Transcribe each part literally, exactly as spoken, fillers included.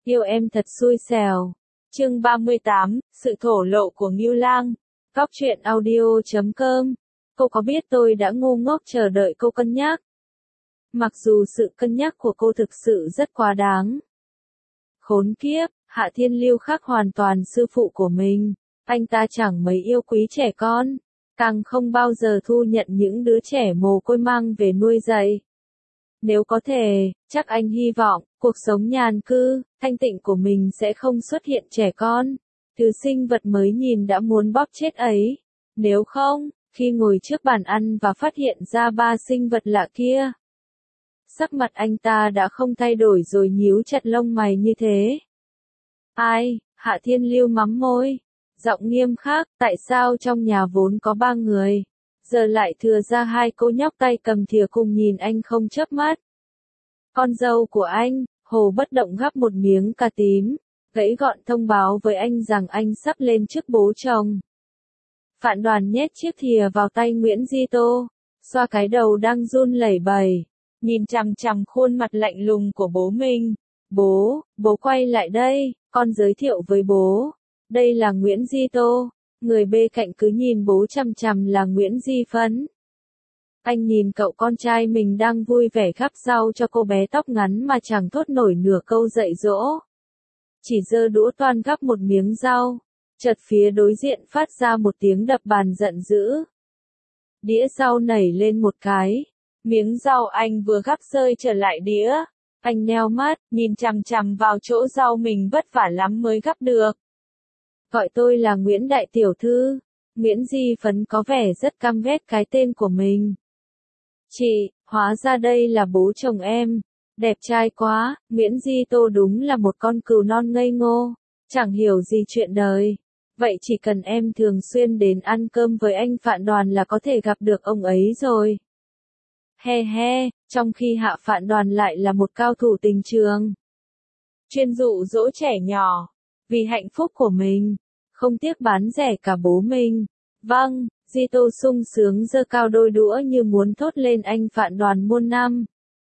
Yêu em thật xui xẻo. Chương ba mươi tám, sự thổ lộ của Ngưu Lang. Góc truyện audio chấm com. Cô có biết tôi đã ngu ngốc chờ đợi cô cân nhắc? Mặc dù sự cân nhắc của cô thực sự rất quá đáng. Khốn kiếp, Hạ Thiên Lưu khác hoàn toàn sư phụ của mình. Anh ta chẳng mấy yêu quý trẻ con, càng không bao giờ thu nhận những đứa trẻ mồ côi mang về nuôi dạy. Nếu có thể, chắc anh hy vọng, cuộc sống nhàn cư, thanh tịnh của mình sẽ không xuất hiện trẻ con. Thứ sinh vật mới nhìn đã muốn bóp chết ấy. Nếu không, khi ngồi trước bàn ăn và phát hiện ra ba sinh vật lạ kia, sắc mặt anh ta đã không thay đổi rồi nhíu chặt lông mày như thế. Ai? Hạ Thiên Lưu mắm môi, giọng nghiêm khắc, tại sao trong nhà vốn có ba người, giờ lại thừa ra hai cô nhóc tay cầm thìa cùng nhìn anh không chớp mắt. Con dâu của anh, Hồ bất động gắp một miếng cà tím, gãy gọn thông báo với anh rằng anh sắp lên chức bố chồng. Phạn Đoàn nhét chiếc thìa vào tay Nguyễn Di Tô, xoa cái đầu đang run lẩy bẩy, nhìn chằm chằm khuôn mặt lạnh lùng của bố mình. Bố, bố quay lại đây, con giới thiệu với bố. Đây là Nguyễn Di Tô. Người bê cạnh cứ nhìn bố chằm chằm là Nguyễn Di Phấn. Anh nhìn cậu con trai mình đang vui vẻ gắp rau cho cô bé tóc ngắn mà chẳng thốt nổi nửa câu dạy dỗ. Chỉ giơ đũa toan gắp một miếng rau, chợt phía đối diện phát ra một tiếng đập bàn giận dữ. Đĩa rau nảy lên một cái, miếng rau anh vừa gắp rơi trở lại đĩa. Anh nheo mắt, nhìn chằm chằm vào chỗ rau mình vất vả lắm mới gắp được. Gọi tôi là Nguyễn Đại Tiểu Thư. Nguyễn Di Phấn có vẻ rất căm ghét cái tên của mình. Chị, hóa ra đây là bố chồng em. Đẹp trai quá. Nguyễn Di Tô đúng là một con cừu non ngây ngô, chẳng hiểu gì chuyện đời. Vậy chỉ cần em thường xuyên đến ăn cơm với anh Phạn Đoàn là có thể gặp được ông ấy rồi. He he, trong khi Hạ Phạn Đoàn lại là một cao thủ tình trường, chuyên dụ dỗ trẻ nhỏ, vì hạnh phúc của mình, không tiếc bán rẻ cả bố mình. Vâng, Di Tô sung sướng giơ cao đôi đũa như muốn thốt lên anh Phạn Đoàn muôn năm.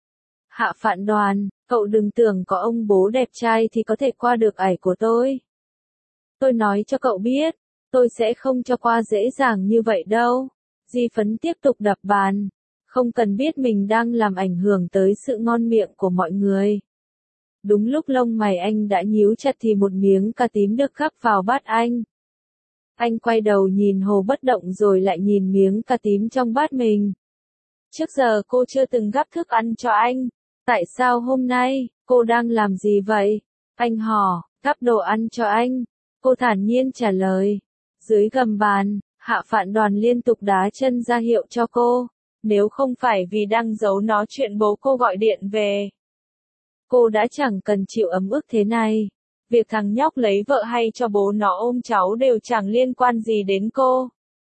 Hạ Phạn Đoàn, cậu đừng tưởng có ông bố đẹp trai thì có thể qua được ải của tôi. Tôi nói cho cậu biết, tôi sẽ không cho qua dễ dàng như vậy đâu. Di Phấn tiếp tục đập bàn, không cần biết mình đang làm ảnh hưởng tới sự ngon miệng của mọi người. Đúng lúc lông mày anh đã nhíu chặt thì một miếng cà tím được gắp vào bát anh. Anh quay đầu nhìn Hồ bất động rồi lại nhìn miếng cà tím trong bát mình. Trước giờ cô chưa từng gắp thức ăn cho anh. Tại sao hôm nay, cô đang làm gì vậy? Anh hỏi, gắp đồ ăn cho anh. Cô thản nhiên trả lời. Dưới gầm bàn, Hạ Phạn Đoàn liên tục đá chân ra hiệu cho cô. Nếu không phải vì đang giấu nó chuyện bố cô gọi điện về, cô đã chẳng cần chịu ấm ức thế này. Việc thằng nhóc lấy vợ hay cho bố nó ôm cháu đều chẳng liên quan gì đến cô.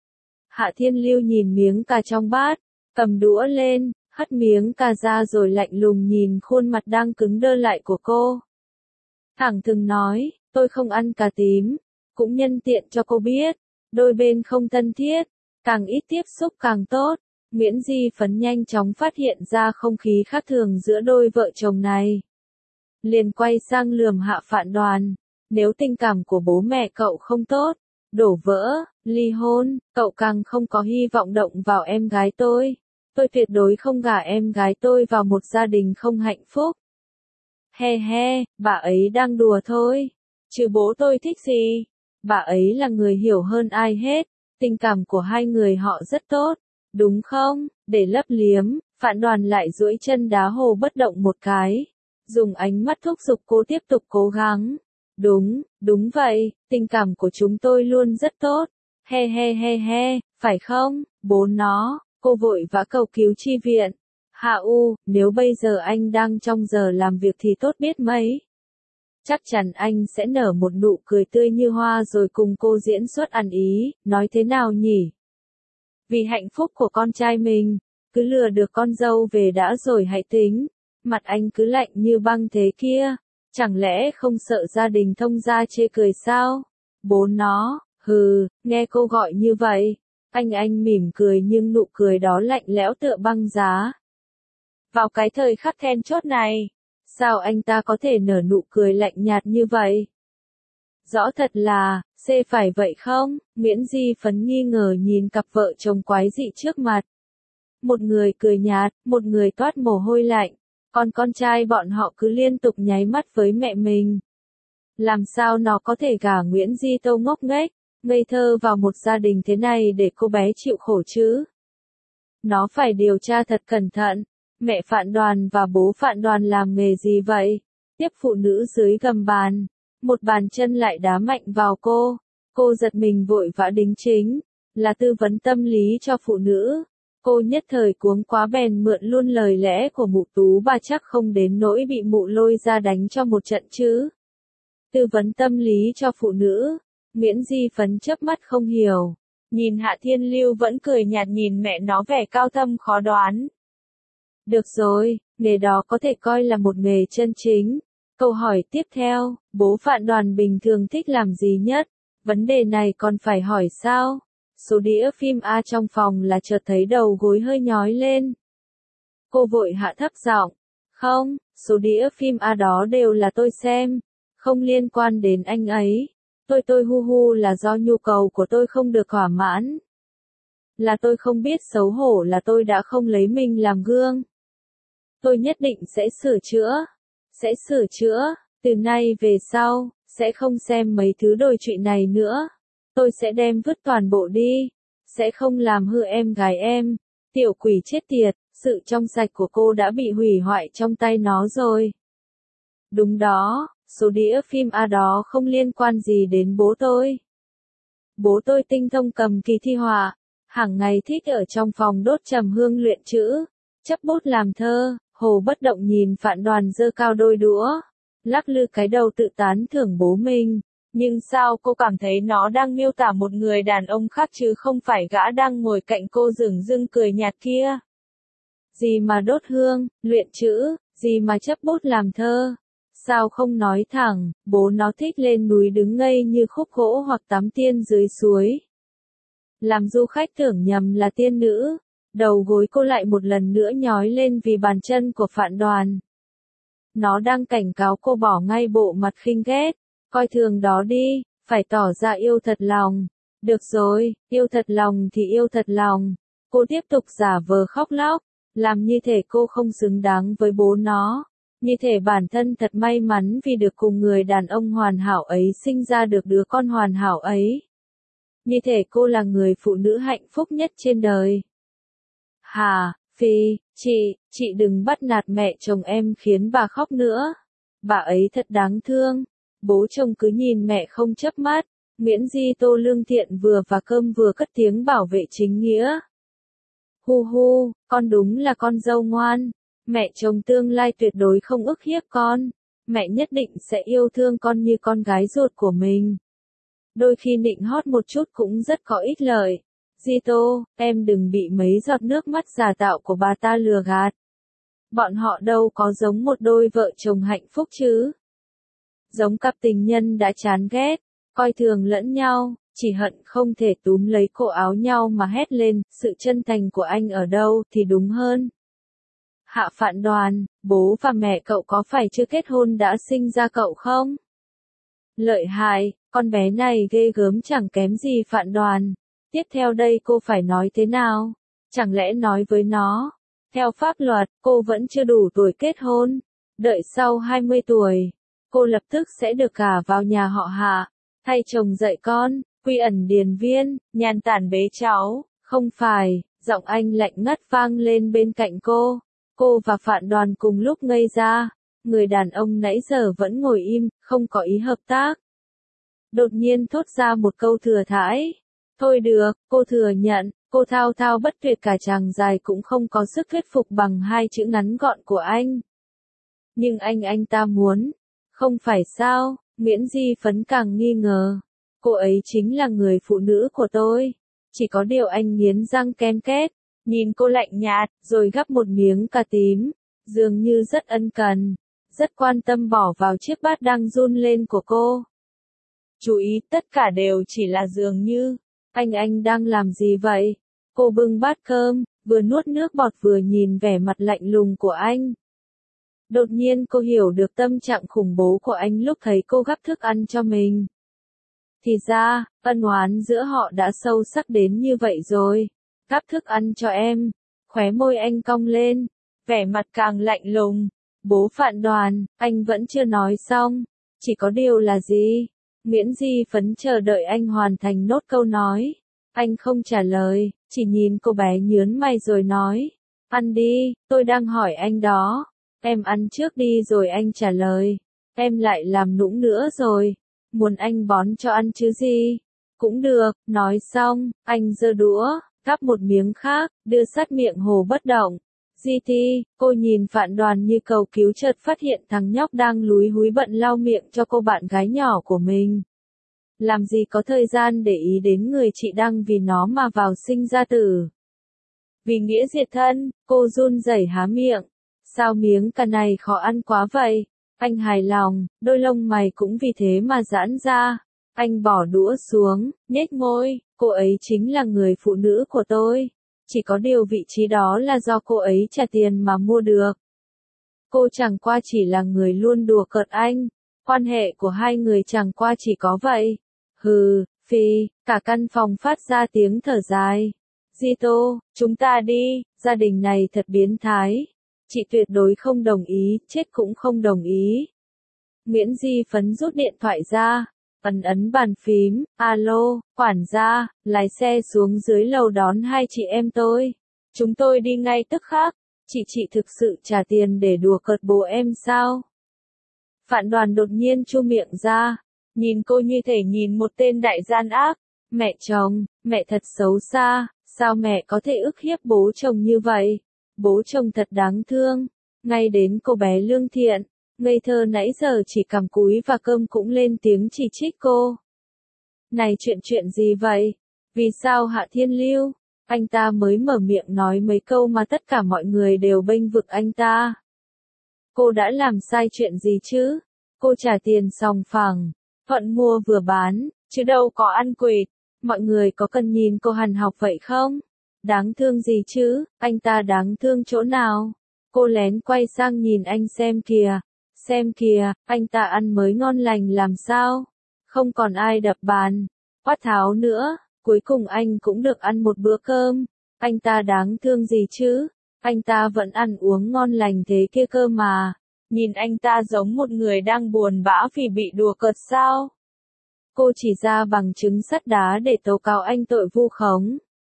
Hạ Thiên Lưu nhìn miếng cà trong bát, cầm đũa lên, hất miếng cà ra rồi lạnh lùng nhìn khuôn mặt đang cứng đơ lại của cô. Thẳng thừng nói, tôi không ăn cà tím, cũng nhân tiện cho cô biết, đôi bên không thân thiết, càng ít tiếp xúc càng tốt. Nguyễn Di Phấn nhanh chóng phát hiện ra không khí khác thường giữa đôi vợ chồng này. Liền quay sang lườm Hạ Phạn Đoàn. Nếu tình cảm của bố mẹ cậu không tốt, đổ vỡ, ly hôn, cậu càng không có hy vọng động vào em gái tôi. Tôi tuyệt đối không gả em gái tôi vào một gia đình không hạnh phúc. He he, bà ấy đang đùa thôi. Chứ bố tôi thích gì? Bà ấy là người hiểu hơn ai hết. Tình cảm của hai người họ rất tốt. Đúng không? Để lấp liếm, Phạn Đoàn lại duỗi chân đá Hồ bất động một cái. Dùng ánh mắt thúc giục cô tiếp tục cố gắng. Đúng, đúng vậy, tình cảm của chúng tôi luôn rất tốt. He he he he, phải không, bố nó, cô vội vã cầu cứu chi viện. Hạ U, nếu bây giờ anh đang trong giờ làm việc thì tốt biết mấy. Chắc chắn anh sẽ nở một nụ cười tươi như hoa rồi cùng cô diễn xuất ăn ý, nói thế nào nhỉ? Vì hạnh phúc của con trai mình, cứ lừa được con dâu về đã rồi hãy tính. Mặt anh cứ lạnh như băng thế kia, chẳng lẽ không sợ gia đình thông gia chê cười sao? Bố nó, hừ, nghe cô gọi như vậy, anh anh mỉm cười nhưng nụ cười đó lạnh lẽo tựa băng giá. Vào cái thời khắc then chốt này, Sao anh ta có thể nở nụ cười lạnh nhạt như vậy? Rõ thật là, xê phải vậy không? Miễn Di Phấn nghi ngờ nhìn cặp vợ chồng quái dị trước mặt. Một người cười nhạt, một người toát mồ hôi lạnh, còn con trai bọn họ cứ liên tục nháy mắt với mẹ mình. Làm sao nó có thể gả Nguyễn Di Tâu ngốc nghếch, ngây thơ vào một gia đình thế này để cô bé chịu khổ chứ? Nó phải điều tra thật cẩn thận. Mẹ Phạn Đoàn và bố Phạn Đoàn làm nghề gì vậy? Tiếp phụ nữ dưới gầm bàn. Một bàn chân lại đá mạnh vào cô. Cô giật mình vội vã đính chính. Là tư vấn tâm lý cho phụ nữ. Cô nhất thời cuống quá bèn mượn luôn lời lẽ của mụ Tú bà chắc không đến nỗi bị mụ lôi ra đánh cho một trận chứ. Tư vấn tâm lý cho phụ nữ. Miễn Di Phấn chớp mắt không hiểu. Nhìn Hạ Thiên Lưu vẫn cười nhạt nhìn mẹ nó vẻ cao thâm khó đoán. Được rồi, nghề đó có thể coi là một nghề chân chính. Câu hỏi tiếp theo, bố Phạn Đoàn bình thường thích làm gì nhất? Vấn đề này còn phải hỏi sao? Số đĩa phim A trong phòng là chợt thấy đầu gối hơi nhói lên. Cô vội hạ thấp giọng. Không, số đĩa phim A đó đều là tôi xem. Không liên quan đến anh ấy. Tôi tôi hu hu là do nhu cầu của tôi không được thỏa mãn. Là tôi không biết xấu hổ, là tôi đã không lấy mình làm gương. Tôi nhất định sẽ sửa chữa. Sẽ sửa chữa, từ nay về sau, sẽ không xem mấy thứ đồi trụy này nữa. Tôi sẽ đem vứt toàn bộ đi. Sẽ không làm hư em gái em. Tiểu quỷ chết tiệt, sự trong sạch của cô đã bị hủy hoại trong tay nó rồi. Đúng đó, số đĩa phim A đó không liên quan gì đến bố tôi. Bố tôi tinh thông cầm kỳ thi họa, hàng ngày thích ở trong phòng đốt trầm hương luyện chữ, chấp bút làm thơ. Hồ bất động nhìn Phạn Đoàn giơ cao đôi đũa, lắc lư cái đầu tự tán thưởng bố mình. Nhưng sao cô cảm thấy nó đang miêu tả một người đàn ông khác chứ không phải gã đang ngồi cạnh cô dửng dưng cười nhạt kia? Gì mà đốt hương, luyện chữ, gì mà chấp bút làm thơ? Sao không nói thẳng, bố nó thích lên núi đứng ngây như khúc gỗ hoặc tắm tiên dưới suối. Làm du khách tưởng nhầm là tiên nữ. Đầu gối cô lại một lần nữa nhói lên vì bàn chân của Phạn Đoàn. Nó đang cảnh cáo cô bỏ ngay bộ mặt khinh ghét, coi thường đó đi, phải tỏ ra yêu thật lòng. Được rồi, yêu thật lòng thì yêu thật lòng. Cô tiếp tục giả vờ khóc lóc, làm như thể cô không xứng đáng với bố nó. Như thể bản thân thật may mắn vì được cùng người đàn ông hoàn hảo ấy sinh ra được đứa con hoàn hảo ấy. Như thể cô là người phụ nữ hạnh phúc nhất trên đời. Hà, Phi, chị, chị đừng bắt nạt mẹ chồng em khiến bà khóc nữa. Bà ấy thật đáng thương. Bố chồng cứ nhìn mẹ không chớp mắt. Miễn Di Tô lương thiện vừa và cơm vừa cất tiếng bảo vệ chính nghĩa. Hu hu, con đúng là con dâu ngoan. Mẹ chồng tương lai tuyệt đối không ức hiếp con. Mẹ nhất định sẽ yêu thương con như con gái ruột của mình. Đôi khi nịnh hót một chút cũng rất có ích lợi. Di Tô, em đừng bị mấy giọt nước mắt giả tạo của bà ta lừa gạt. Bọn họ đâu có giống một đôi vợ chồng hạnh phúc chứ. Giống cặp tình nhân đã chán ghét, coi thường lẫn nhau, chỉ hận không thể túm lấy cổ áo nhau mà hét lên, sự chân thành của anh ở đâu thì đúng hơn. Hạ Phạn Đoàn, bố và mẹ cậu có phải chưa kết hôn đã sinh ra cậu không? Lợi hại, con bé này ghê gớm chẳng kém gì Phạn Đoàn. Tiếp theo đây cô phải nói thế nào? Chẳng lẽ nói với nó? Theo pháp luật, cô vẫn chưa đủ tuổi kết hôn. Đợi sau hai mươi tuổi, cô lập tức sẽ được gả vào nhà họ Hạ, thay chồng dạy con, quy ẩn điền viên, nhàn tản bế cháu. Không phải, giọng anh lạnh ngắt vang lên bên cạnh cô. Cô và Phạn Đoàn cùng lúc ngây ra. Người đàn ông nãy giờ vẫn ngồi im, không có ý hợp tác. Đột nhiên thốt ra một câu thừa thãi. Thôi được, cô thừa nhận, cô thao thao bất tuyệt cả chàng dài cũng không có sức thuyết phục bằng hai chữ ngắn gọn của anh. Nhưng anh anh ta muốn. Không phải sao, Miễn Di Phấn càng nghi ngờ. Cô ấy chính là người phụ nữ của tôi. Chỉ có điều anh nghiến răng ken két, nhìn cô lạnh nhạt, rồi gắp một miếng cà tím, dường như rất ân cần, rất quan tâm bỏ vào chiếc bát đang run lên của cô. Chú ý, tất cả đều chỉ là dường như. Anh anh đang làm gì vậy? Cô bưng bát cơm, vừa nuốt nước bọt vừa nhìn vẻ mặt lạnh lùng của anh. Đột nhiên cô hiểu được tâm trạng khủng bố của anh lúc thấy cô gắp thức ăn cho mình. Thì ra, ân oán giữa họ đã sâu sắc đến như vậy rồi. Gắp thức ăn cho em. Khóe môi anh cong lên. Vẻ mặt càng lạnh lùng. Bố Phạn Đoàn, anh vẫn chưa nói xong. Chỉ có điều là gì? Miễn Di Phấn chờ đợi anh hoàn thành nốt câu nói. Anh không trả lời, chỉ nhìn cô bé nhướng mày rồi nói. Ăn đi, tôi đang hỏi anh đó. Em ăn trước đi rồi anh trả lời. Em lại làm nũng nữa rồi. Muốn anh bón cho ăn chứ gì? Cũng được, nói xong, anh giơ đũa, gắp một miếng khác, đưa sát miệng Hồ Bất Động. Di Thi, cô nhìn Phạn Đoàn như cầu cứu chợt phát hiện thằng nhóc đang lúi húi bận lau miệng cho cô bạn gái nhỏ của mình. Làm gì có thời gian để ý đến người chị đang vì nó mà vào sinh ra tử. Vì nghĩa diệt thân, cô run rẩy há miệng. Sao miếng cà này khó ăn quá vậy? Anh hài lòng, đôi lông mày cũng vì thế mà giãn ra. Anh bỏ đũa xuống, nhếch môi, cô ấy chính là người phụ nữ của tôi. Chỉ có điều vị trí đó là do cô ấy trả tiền mà mua được. Cô chẳng qua chỉ là người luôn đùa cợt anh. Quan hệ của hai người chẳng qua chỉ có vậy. Hừ, phi, cả căn phòng phát ra tiếng thở dài. Zito, chúng ta đi, gia đình này thật biến thái. Chị tuyệt đối không đồng ý, chết cũng không đồng ý. Miễn Di Phấn rút điện thoại ra, ấn ấn bàn phím, alo, quản gia, lái xe xuống dưới lầu đón hai chị em tôi. Chúng tôi đi ngay tức khắc, chị chị thực sự trả tiền để đùa cợt bố em sao? Phạn Đoàn đột nhiên chu miệng ra, nhìn cô như thể nhìn một tên đại gian ác. Mẹ chồng, mẹ thật xấu xa, sao mẹ có thể ức hiếp bố chồng như vậy? Bố chồng thật đáng thương, ngay đến cô bé lương thiện, ngây thơ nãy giờ chỉ cằm cúi và cơm cũng lên tiếng chỉ trích cô. Này chuyện chuyện gì vậy? Vì sao Hạ Thiên Lưu? Anh ta mới mở miệng nói mấy câu mà tất cả mọi người đều bênh vực anh ta. Cô đã làm sai chuyện gì chứ? Cô trả tiền sòng phẳng, thuận mua vừa bán, chứ đâu có ăn quỵt. Mọi người có cần nhìn cô hằn học vậy không? Đáng thương gì chứ, anh ta đáng thương chỗ nào? Cô lén quay sang nhìn anh xem kìa, xem kìa, anh ta ăn mới ngon lành làm sao? Không còn ai đập bàn, quát tháo nữa, cuối cùng anh cũng được ăn một bữa cơm. Anh ta đáng thương gì chứ? Anh ta vẫn ăn uống ngon lành thế kia cơ mà. Nhìn anh ta giống một người đang buồn bã vì bị đùa cợt sao? Cô chỉ ra bằng chứng sắt đá để tố cáo anh tội vu khống.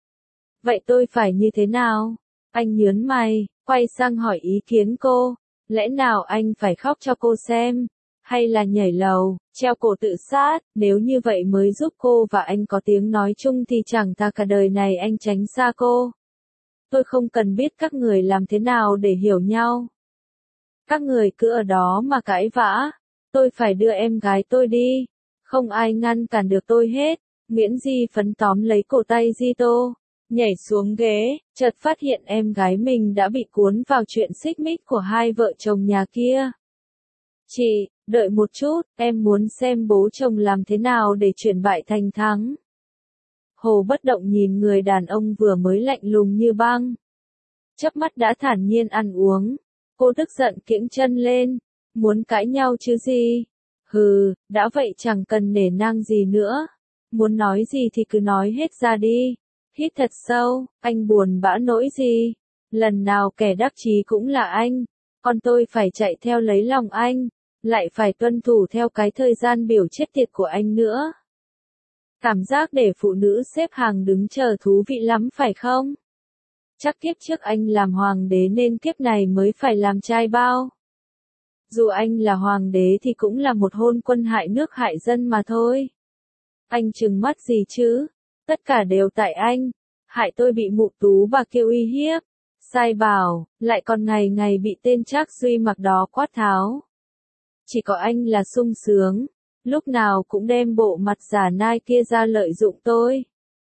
Vậy tôi phải như thế nào? Anh nhướng mày, quay sang hỏi ý kiến cô. Lẽ nào anh phải khóc cho cô xem? Hay là nhảy lầu, treo cổ tự sát? Nếu như vậy mới giúp cô và anh có tiếng nói chung thì chẳng thà cả đời này anh tránh xa cô. Tôi không cần biết các người làm thế nào để hiểu nhau. Các người cứ ở đó mà cãi vã. Tôi phải đưa em gái tôi đi. Không ai ngăn cản được tôi hết. Miễn Di Phấn tóm lấy cổ tay Zito, nhảy xuống ghế, chợt phát hiện em gái mình đã bị cuốn vào chuyện xích mích của hai vợ chồng nhà kia. Chị, đợi một chút, em muốn xem bố chồng làm thế nào để chuyển bại thành thắng. Hồ Bất Động nhìn người đàn ông vừa mới lạnh lùng như băng. Chớp mắt đã thản nhiên ăn uống. Cô tức giận kiễng chân lên. Muốn cãi nhau chứ gì? Hừ, đã vậy chẳng cần nể nang gì nữa. Muốn nói gì thì cứ nói hết ra đi. Hít thật sâu, anh buồn bã nỗi gì? Lần nào kẻ đắc chí cũng là anh. Còn tôi phải chạy theo lấy lòng anh. Lại phải tuân thủ theo cái thời gian biểu chết tiệt của anh nữa. Cảm giác để phụ nữ xếp hàng đứng chờ thú vị lắm phải không? Chắc kiếp trước anh làm hoàng đế nên kiếp này mới phải làm trai bao. Dù anh là hoàng đế thì cũng là một hôn quân hại nước hại dân mà thôi. Anh trừng mắt gì chứ? Tất cả đều tại anh. Hại tôi bị mụ Tú bà kêu uy hiếp. Sai bảo, lại còn ngày ngày bị tên Trác Duy mặc đó quát tháo. Chỉ có anh là sung sướng. Lúc nào cũng đem bộ mặt giả nai kia ra lợi dụng tôi.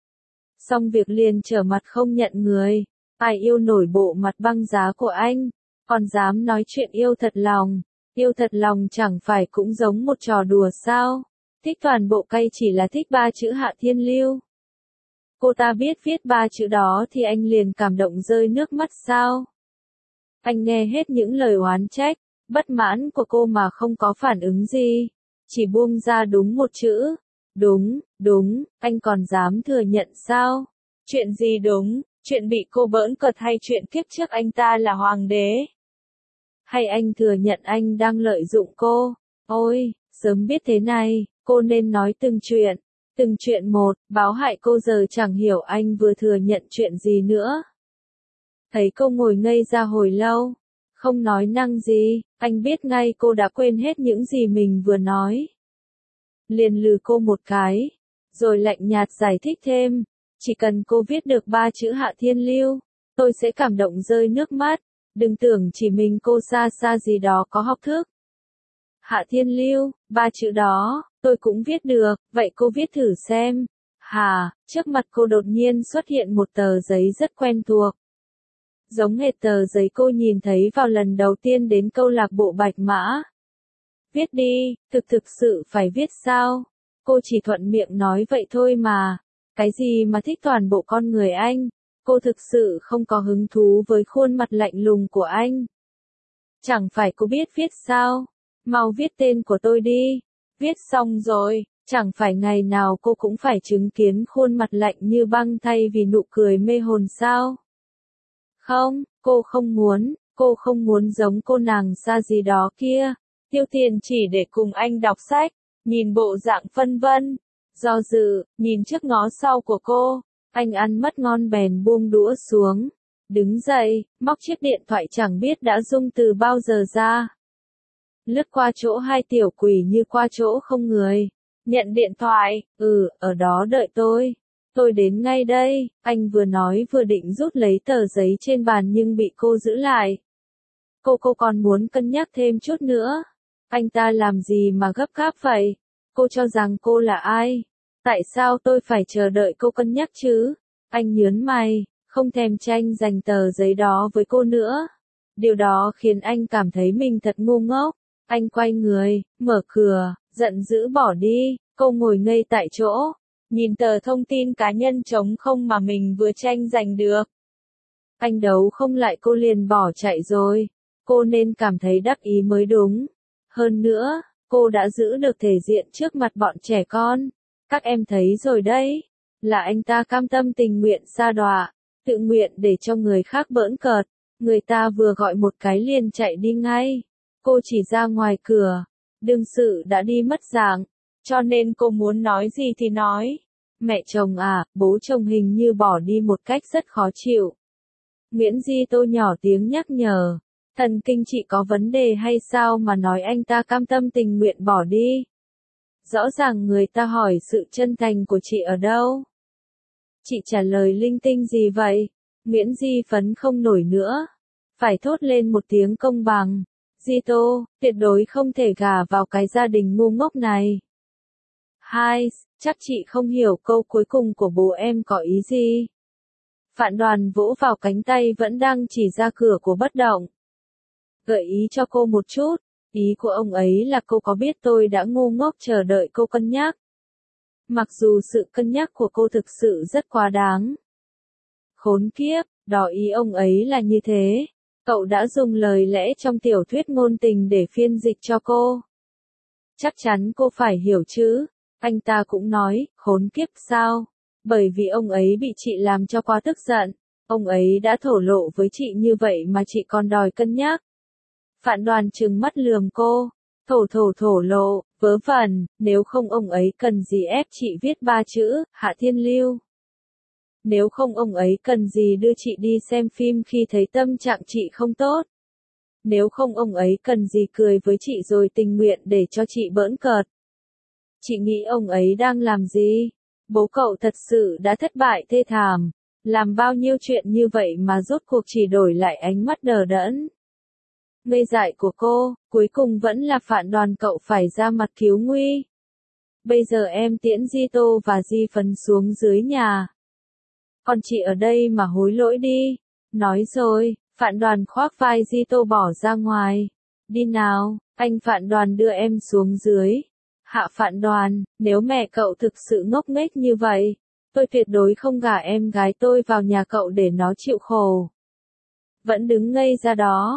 Xong việc liền trở mặt không nhận người. Ai yêu nổi bộ mặt băng giá của anh. Còn dám nói chuyện yêu thật lòng. Yêu thật lòng chẳng phải cũng giống một trò đùa sao? Thích toàn bộ cay chỉ là thích ba chữ Hạ Thiên Lưu. Cô ta biết viết ba chữ đó thì anh liền cảm động rơi nước mắt sao? Anh nghe hết những lời oán trách, Bất mãn của cô mà không có phản ứng gì. Chỉ buông ra đúng một chữ. Đúng, đúng, anh còn dám thừa nhận sao? Chuyện gì đúng, chuyện bị cô bỡn cợt hay chuyện kiếp trước anh ta là hoàng đế? Hay anh thừa nhận anh đang lợi dụng cô? Ôi, sớm biết thế này, cô nên nói từng chuyện. Từng chuyện một, báo hại cô giờ chẳng hiểu anh vừa thừa nhận chuyện gì nữa. Thấy cô ngồi ngây ra hồi lâu, không nói năng gì, anh biết ngay cô đã quên hết những gì mình vừa nói. Liền lừ cô một cái, rồi lạnh nhạt giải thích thêm, chỉ cần cô viết được ba chữ Hạ Thiên Lưu, tôi sẽ cảm động rơi nước mắt, đừng tưởng chỉ mình cô xa xa gì đó có học thức. Hạ Thiên Lưu, ba chữ đó, tôi cũng viết được, vậy cô viết thử xem. Hà, trước mặt cô đột nhiên xuất hiện một tờ giấy rất quen thuộc. Giống hệt tờ giấy cô nhìn thấy vào lần đầu tiên đến câu lạc bộ Bạch Mã. Viết đi, thực thực sự phải viết sao? Cô chỉ thuận miệng nói vậy thôi mà. Cái gì mà thích toàn bộ con người anh? Cô thực sự không có hứng thú với khuôn mặt lạnh lùng của anh. Chẳng phải cô biết viết sao? Mau viết tên của tôi đi. Viết xong rồi, chẳng phải ngày nào cô cũng phải chứng kiến khuôn mặt lạnh như băng thay vì nụ cười mê hồn sao? Không, cô không muốn, cô không muốn giống cô nàng xa gì đó kia. Tiêu tiền chỉ để cùng anh đọc sách, nhìn bộ dạng phân vân, do dự, nhìn trước ngó sau của cô, anh ăn mất ngon bèn buông đũa xuống, đứng dậy, móc chiếc điện thoại chẳng biết đã rung từ bao giờ ra. Lướt qua chỗ hai tiểu quỷ như qua chỗ không người, nhận điện thoại, ừ, ở đó đợi tôi. Tôi đến ngay đây, anh vừa nói vừa định rút lấy tờ giấy trên bàn nhưng bị cô giữ lại. Cô cô còn muốn cân nhắc thêm chút nữa. Anh ta làm gì mà gấp gáp vậy? Cô cho rằng cô là ai? Tại sao tôi phải chờ đợi cô cân nhắc chứ? Anh nhớn mày, không thèm tranh giành tờ giấy đó với cô nữa. Điều đó khiến anh cảm thấy mình thật ngu ngốc. Anh quay người, mở cửa, giận dữ bỏ đi, cô ngồi ngây tại chỗ. Nhìn tờ thông tin cá nhân trống không mà mình vừa tranh giành được. Anh đấu không lại cô liền bỏ chạy rồi. Cô nên cảm thấy đắc ý mới đúng. Hơn nữa, cô đã giữ được thể diện trước mặt bọn trẻ con. Các em thấy rồi đấy. Là anh ta cam tâm tình nguyện sa đọa, tự nguyện để cho người khác bỡn cợt. Người ta vừa gọi một cái liền chạy đi ngay. Cô chỉ ra ngoài cửa. Đương sự đã đi mất dạng. Cho nên cô muốn nói gì thì nói. Mẹ chồng à, bố chồng hình như bỏ đi một cách rất khó chịu. Nguyễn Di Tô nhỏ tiếng nhắc nhở. Thần kinh chị có vấn đề hay sao mà nói anh ta cam tâm tình nguyện bỏ đi? Rõ ràng người ta hỏi sự chân thành của chị ở đâu? Chị trả lời linh tinh gì vậy? Nguyễn Di phấn không nổi nữa. Phải thốt lên một tiếng công bằng. Di Tô, tuyệt đối không thể gả vào cái gia đình ngu ngốc này. Hai, chắc chị không hiểu câu cuối cùng của bố em có ý gì. Phạn Đoàn vỗ vào cánh tay vẫn đang chỉ ra cửa của bất động. Gợi ý cho cô một chút, ý của ông ấy là cô có biết tôi đã ngu ngốc chờ đợi cô cân nhắc. Mặc dù sự cân nhắc của cô thực sự rất quá đáng. Khốn kiếp, đó ý ông ấy là như thế. Cậu đã dùng lời lẽ trong tiểu thuyết ngôn tình để phiên dịch cho cô. Chắc chắn cô phải hiểu chứ. Anh ta cũng nói, khốn kiếp sao? Bởi vì ông ấy bị chị làm cho quá tức giận. Ông ấy đã thổ lộ với chị như vậy mà chị còn đòi cân nhắc. Phạn Đoàn trừng mắt lườm cô. Thổ thổ thổ lộ, vớ vẩn, nếu không ông ấy cần gì ép chị viết ba chữ, Hạ Thiên Lưu. Nếu không ông ấy cần gì đưa chị đi xem phim khi thấy tâm trạng chị không tốt. Nếu không ông ấy cần gì cười với chị rồi tình nguyện để cho chị bỡn cợt. Chị nghĩ ông ấy đang làm gì? Bố cậu thật sự đã thất bại thê thảm. Làm bao nhiêu chuyện như vậy mà rốt cuộc chỉ đổi lại ánh mắt đờ đẫn. Ngây dại của cô, cuối cùng vẫn là Phạn Đoàn cậu phải ra mặt cứu nguy. Bây giờ em tiễn Di Tô và Di Phấn xuống dưới nhà. Còn chị ở đây mà hối lỗi đi. Nói rồi, Phạn Đoàn khoác vai Di Tô bỏ ra ngoài. Đi nào, anh Phạn Đoàn đưa em xuống dưới. Hạ Phạn Đoàn, nếu mẹ cậu thực sự ngốc nghếch như vậy, tôi tuyệt đối không gả em gái tôi vào nhà cậu để nó chịu khổ. Vẫn đứng ngây ra đó.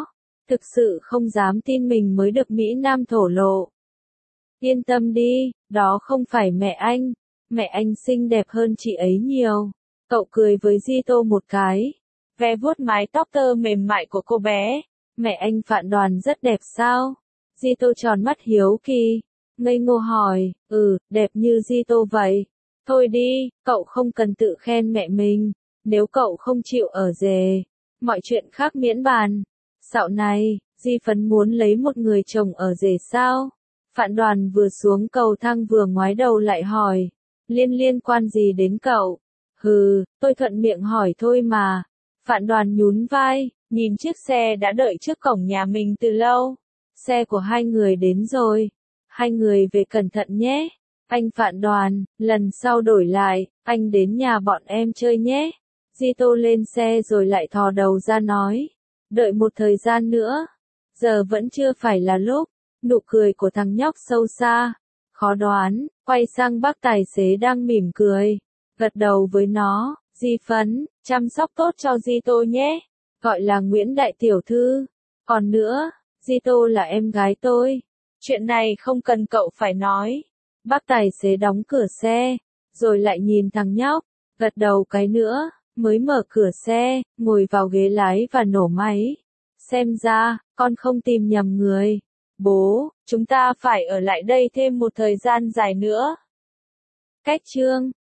Thực sự không dám tin mình mới được Mỹ Nam thổ lộ. Yên tâm đi, đó không phải mẹ anh. Mẹ anh xinh đẹp hơn chị ấy nhiều. Cậu cười với Gito một cái. Ve vuốt mái tóc tơ mềm mại của cô bé. Mẹ anh Phạn Đoàn rất đẹp sao? Gito tròn mắt hiếu kỳ. Ngây ngô hỏi, ừ, đẹp như Gito vậy. Thôi đi, cậu không cần tự khen mẹ mình. Nếu cậu không chịu ở rể, mọi chuyện khác miễn bàn. Dạo này, Di Phấn muốn lấy một người chồng ở rể sao? Phạn Đoàn vừa xuống cầu thang vừa ngoái đầu lại hỏi. Liên liên quan gì đến cậu? Hừ, tôi thuận miệng hỏi thôi mà. Phạn Đoàn nhún vai, nhìn chiếc xe đã đợi trước cổng nhà mình từ lâu. Xe của hai người đến rồi. Hai người về cẩn thận nhé. Anh Phạn Đoàn, lần sau đổi lại, anh đến nhà bọn em chơi nhé. Gito lên xe rồi lại thò đầu ra nói. Đợi một thời gian nữa. Giờ vẫn chưa phải là lúc. Nụ cười của thằng nhóc sâu xa. Khó đoán, quay sang bác tài xế đang mỉm cười. Gật đầu với nó, Di Phấn, chăm sóc tốt cho Gito nhé. Gọi là Nguyễn Đại Tiểu Thư. Còn nữa, Gito là em gái tôi. Chuyện này không cần cậu phải nói. Bác tài xế đóng cửa xe, rồi lại nhìn thằng nhóc, gật đầu cái nữa, mới mở cửa xe, ngồi vào ghế lái và nổ máy. Xem ra, con không tìm nhầm người. Bố, chúng ta phải ở lại đây thêm một thời gian dài nữa. Cách chương